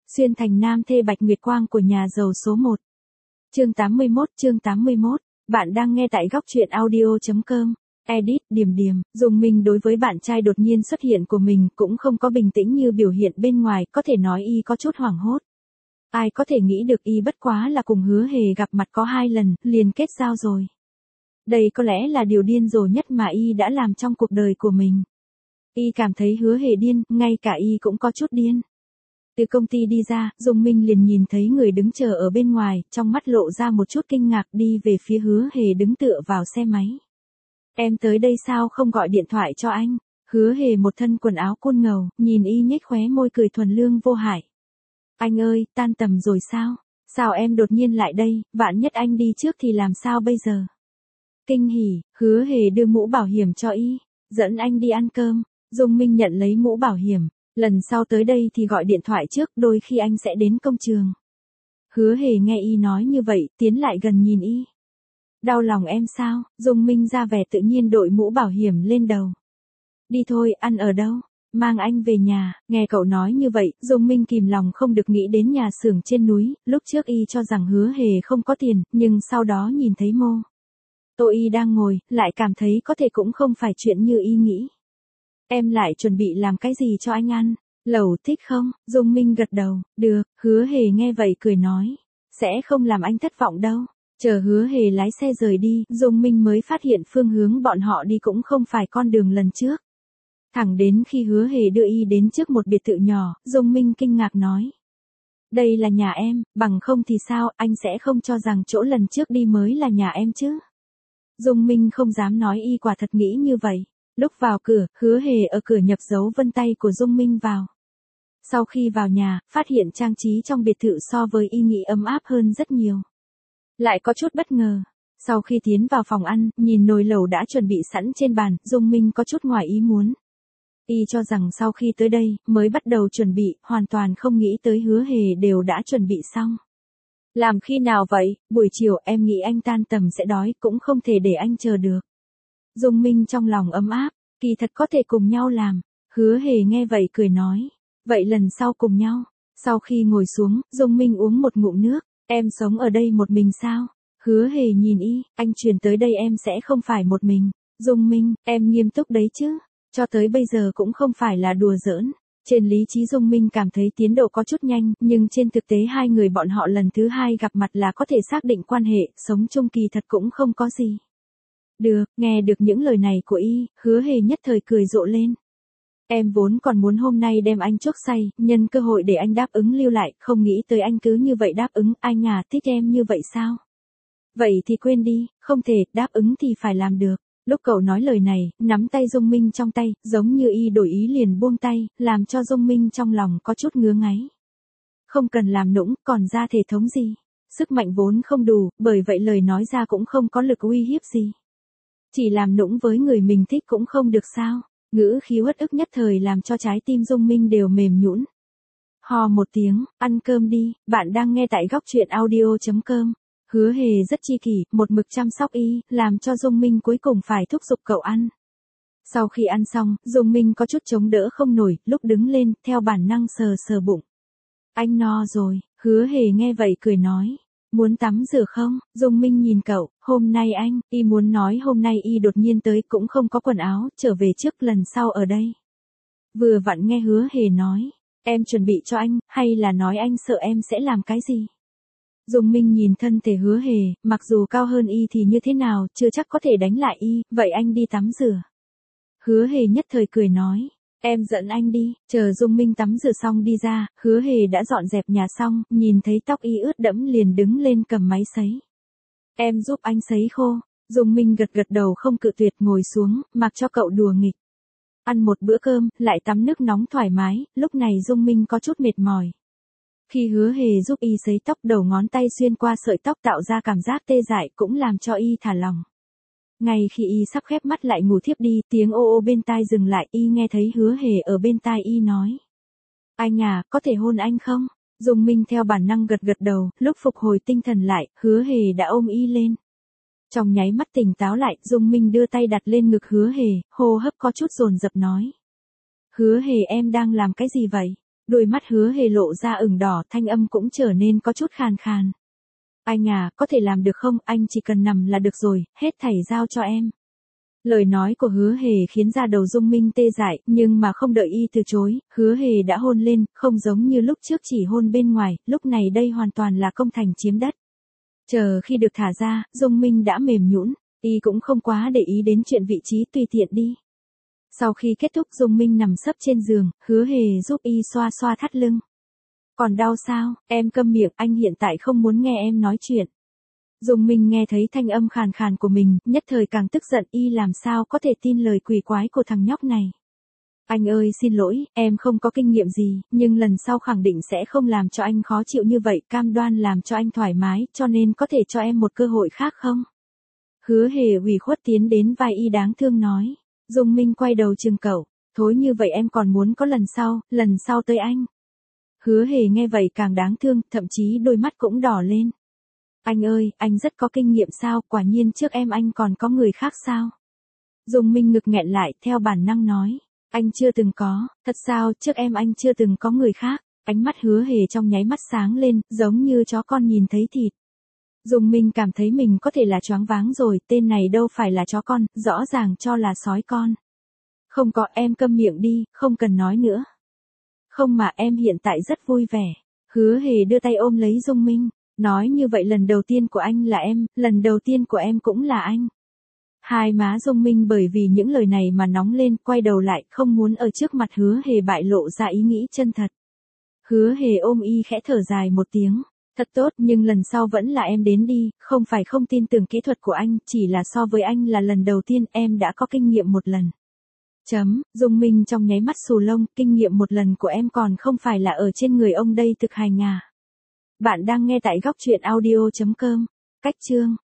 Xuyên thành nam thê Bạch Nguyệt Quang của nhà giàu số 1. Chương 81, bạn đang nghe tại góc truyện audio.com. Edit, Điềm Điềm, Dung Minh đối với bạn trai đột nhiên xuất hiện của mình cũng không có bình tĩnh như biểu hiện bên ngoài, có thể nói y có chút hoảng hốt. Ai có thể nghĩ được y bất quá là cùng Hứa Hề gặp mặt có 2 lần, liền kết giao rồi. Đây có lẽ là điều điên rồ nhất mà y đã làm trong cuộc đời của mình. Y cảm thấy Hứa Hề điên, ngay cả y cũng có chút điên. Từ công ty đi ra, Dung Minh liền nhìn thấy người đứng chờ ở bên ngoài, trong mắt lộ ra một chút kinh ngạc, đi về phía Hứa Hề đứng tựa vào xe máy. Em tới đây sao không gọi điện thoại cho anh? Hứa Hề một thân quần áo côn ngầu, nhìn y nhếch khóe môi cười thuần lương vô hại. Anh ơi, tan tầm rồi sao? Sao em đột nhiên lại đây, vạn nhất anh đi trước thì làm sao bây giờ? Kinh hỉ, Hứa Hề đưa mũ bảo hiểm cho y, dẫn anh đi ăn cơm. Dung Minh nhận lấy mũ bảo hiểm. Lần sau tới đây thì gọi điện thoại trước, đôi khi anh sẽ đến công trường. Hứa Hề nghe y nói như vậy, tiến lại gần nhìn y. Đau lòng em sao? Dung Minh ra vẻ tự nhiên đội mũ bảo hiểm lên đầu. Đi thôi, ăn ở đâu? Mang anh về nhà. Nghe cậu nói như vậy, Dung Minh kìm lòng không được nghĩ đến nhà xưởng trên núi. Lúc trước y cho rằng Hứa Hề không có tiền, nhưng sau đó nhìn thấy Tô Y đang ngồi, lại cảm thấy có thể cũng không phải chuyện như y nghĩ. Em lại chuẩn bị làm cái gì cho anh ăn? Lẩu thích không? Dung Minh gật đầu, được. Hứa Hề nghe vậy cười nói, sẽ không làm anh thất vọng đâu. Chờ Hứa Hề lái xe rời đi, Dung Minh mới phát hiện phương hướng bọn họ đi cũng không phải con đường lần trước. Thẳng đến khi Hứa Hề đưa y đến trước một biệt thự nhỏ, Dung Minh kinh ngạc nói. Đây là nhà em, bằng không thì sao, anh sẽ không cho rằng chỗ lần trước đi mới là nhà em chứ? Dung Minh không dám nói y quả thật nghĩ như vậy. Lúc vào cửa, Hứa Hề ở cửa nhập dấu vân tay của Dung Minh vào. Sau khi vào nhà, phát hiện trang trí trong biệt thự so với y nghĩ ấm áp hơn rất nhiều. Lại có chút bất ngờ. Sau khi tiến vào phòng ăn, nhìn nồi lẩu đã chuẩn bị sẵn trên bàn, Dung Minh có chút ngoài ý muốn. Y cho rằng sau khi tới đây, mới bắt đầu chuẩn bị, hoàn toàn không nghĩ tới Hứa Hề đều đã chuẩn bị xong. Làm khi nào vậy? Buổi chiều em nghĩ anh tan tầm sẽ đói, cũng không thể để anh chờ được. Dung Minh trong lòng ấm áp, kỳ thật có thể cùng nhau làm. Hứa Hề nghe vậy cười nói, vậy lần sau cùng nhau. Sau khi ngồi xuống, Dung Minh uống một ngụm nước, em sống ở đây một mình sao? Hứa Hề nhìn y, anh chuyển tới đây em sẽ không phải một mình. Dung Minh, em nghiêm túc đấy chứ? Cho tới bây giờ cũng không phải là đùa giỡn. Trên lý trí Dung Minh cảm thấy tiến độ có chút nhanh, nhưng trên thực tế hai người bọn họ lần thứ 2 gặp mặt là có thể xác định quan hệ, sống chung kỳ thật cũng không có gì. Được, nghe được những lời này của y, Hứa Hề nhất thời cười rộ lên. Em vốn còn muốn hôm nay đem anh chuốc say, nhân cơ hội để anh đáp ứng lưu lại, không nghĩ tới anh cứ như vậy đáp ứng, anh à, thích em như vậy sao? Vậy thì quên đi, không thể, đáp ứng thì phải làm được. Lúc cậu nói lời này, nắm tay Dung Minh trong tay, giống như y đổi ý liền buông tay, làm cho Dung Minh trong lòng có chút ngứa ngáy. Không cần làm nũng, còn ra thể thống gì? Sức mạnh vốn không đủ, bởi vậy lời nói ra cũng không có lực uy hiếp gì. Chỉ làm nũng với người mình thích cũng không được sao? Ngữ khí uất ức nhất thời làm cho trái tim Dung Minh đều mềm nhũn. Hò một tiếng, ăn cơm đi, bạn đang nghe tại góc truyện audio.com. Hứa Hề rất chi kỷ, một mực chăm sóc y, làm cho Dung Minh cuối cùng phải thúc giục cậu ăn. Sau khi ăn xong, Dung Minh có chút chống đỡ không nổi, lúc đứng lên, theo bản năng sờ sờ bụng. Anh no rồi, Hứa Hề nghe vậy cười nói. Muốn tắm rửa không? Dung Minh nhìn cậu, hôm nay y muốn nói hôm nay y đột nhiên tới cũng không có quần áo, trở về trước lần sau ở đây. Vừa vặn nghe Hứa Hề nói, em chuẩn bị cho anh, hay là nói anh sợ em sẽ làm cái gì? Dung Minh nhìn thân thể Hứa Hề, mặc dù cao hơn y thì như thế nào, chưa chắc có thể đánh lại y, vậy anh đi tắm rửa. Hứa Hề nhất thời cười nói, em dẫn anh đi. Chờ Dung Minh tắm rửa xong đi ra, Hứa Hề đã dọn dẹp nhà xong, nhìn thấy tóc y ướt đẫm liền đứng lên cầm máy sấy. Em giúp anh sấy khô. Dung Minh gật gật đầu không cự tuyệt, ngồi xuống, mặc cho cậu đùa nghịch. Ăn một bữa cơm, lại tắm nước nóng thoải mái, lúc này Dung Minh có chút mệt mỏi. Khi Hứa Hề giúp y sấy tóc, đầu ngón tay xuyên qua sợi tóc tạo ra cảm giác tê dại cũng làm cho y thả lỏng. Ngay khi y sắp khép mắt lại ngủ thiếp đi, tiếng ô ô bên tai dừng lại, y nghe thấy Hứa Hề ở bên tai y nói. Anh à, có thể hôn anh không? Dung Minh theo bản năng gật gật đầu, lúc phục hồi tinh thần lại, Hứa Hề đã ôm y lên. Trong nháy mắt tỉnh táo lại, Dung Minh đưa tay đặt lên ngực Hứa Hề, hô hấp có chút dồn dập nói. Hứa Hề em đang làm cái gì vậy? Đôi mắt Hứa Hề lộ ra ửng đỏ, thanh âm cũng trở nên có chút khàn khàn. Anh à, có thể làm được không, anh chỉ cần nằm là được rồi, hết thảy giao cho em. Lời nói của Hứa Hề khiến da đầu Dung Minh tê dại, nhưng mà không đợi y từ chối, Hứa Hề đã hôn lên, không giống như lúc trước chỉ hôn bên ngoài, lúc này đây hoàn toàn là công thành chiếm đất. Chờ khi được thả ra, Dung Minh đã mềm nhũn, y cũng không quá để ý đến chuyện vị trí, tùy tiện đi. Sau khi kết thúc, Dung Minh nằm sấp trên giường, Hứa Hề giúp y xoa xoa thắt lưng. Còn đau sao, em câm miệng, anh hiện tại không muốn nghe em nói chuyện. Dung Minh nghe thấy thanh âm khàn khàn của mình, nhất thời càng tức giận, y làm sao có thể tin lời quỷ quái của thằng nhóc này. Anh ơi xin lỗi, em không có kinh nghiệm gì, nhưng lần sau khẳng định sẽ không làm cho anh khó chịu như vậy, cam đoan làm cho anh thoải mái, cho nên có thể cho em một cơ hội khác không? Hứa Hề ủy khuất tiến đến vai y đáng thương nói. Dung Minh quay đầu chừng cậu, thối như vậy em còn muốn có lần sau tới anh. Hứa Hề nghe vậy càng đáng thương, thậm chí đôi mắt cũng đỏ lên. Anh ơi, anh rất có kinh nghiệm sao, quả nhiên trước em anh còn có người khác sao? Dung Minh ngực nghẹn lại, theo bản năng nói. Anh chưa từng có, thật sao, trước em anh chưa từng có người khác. Ánh mắt Hứa Hề trong nháy mắt sáng lên, giống như chó con nhìn thấy thịt. Dung Minh cảm thấy mình có thể là choáng váng rồi, tên này đâu phải là chó con, rõ ràng cho là sói con. Không có, em câm miệng đi, không cần nói nữa. Không mà em hiện tại rất vui vẻ. Hứa Hề đưa tay ôm lấy Dung Minh. Nói như vậy lần đầu tiên của anh là em, lần đầu tiên của em cũng là anh. Hai má Dung Minh bởi vì những lời này mà nóng lên, quay đầu lại, không muốn ở trước mặt Hứa Hề bại lộ ra ý nghĩ chân thật. Hứa Hề ôm y khẽ thở dài một tiếng. Thật tốt, nhưng lần sau vẫn là em đến đi, không phải không tin tưởng kỹ thuật của anh, chỉ là so với anh là lần đầu tiên em đã có kinh nghiệm một lần. Dung Minh trong nháy mắt xù lông, kinh nghiệm một lần của em còn không phải là ở trên người ông đây thực hành à. Bạn đang nghe tại góc truyện audio.com. Cách chương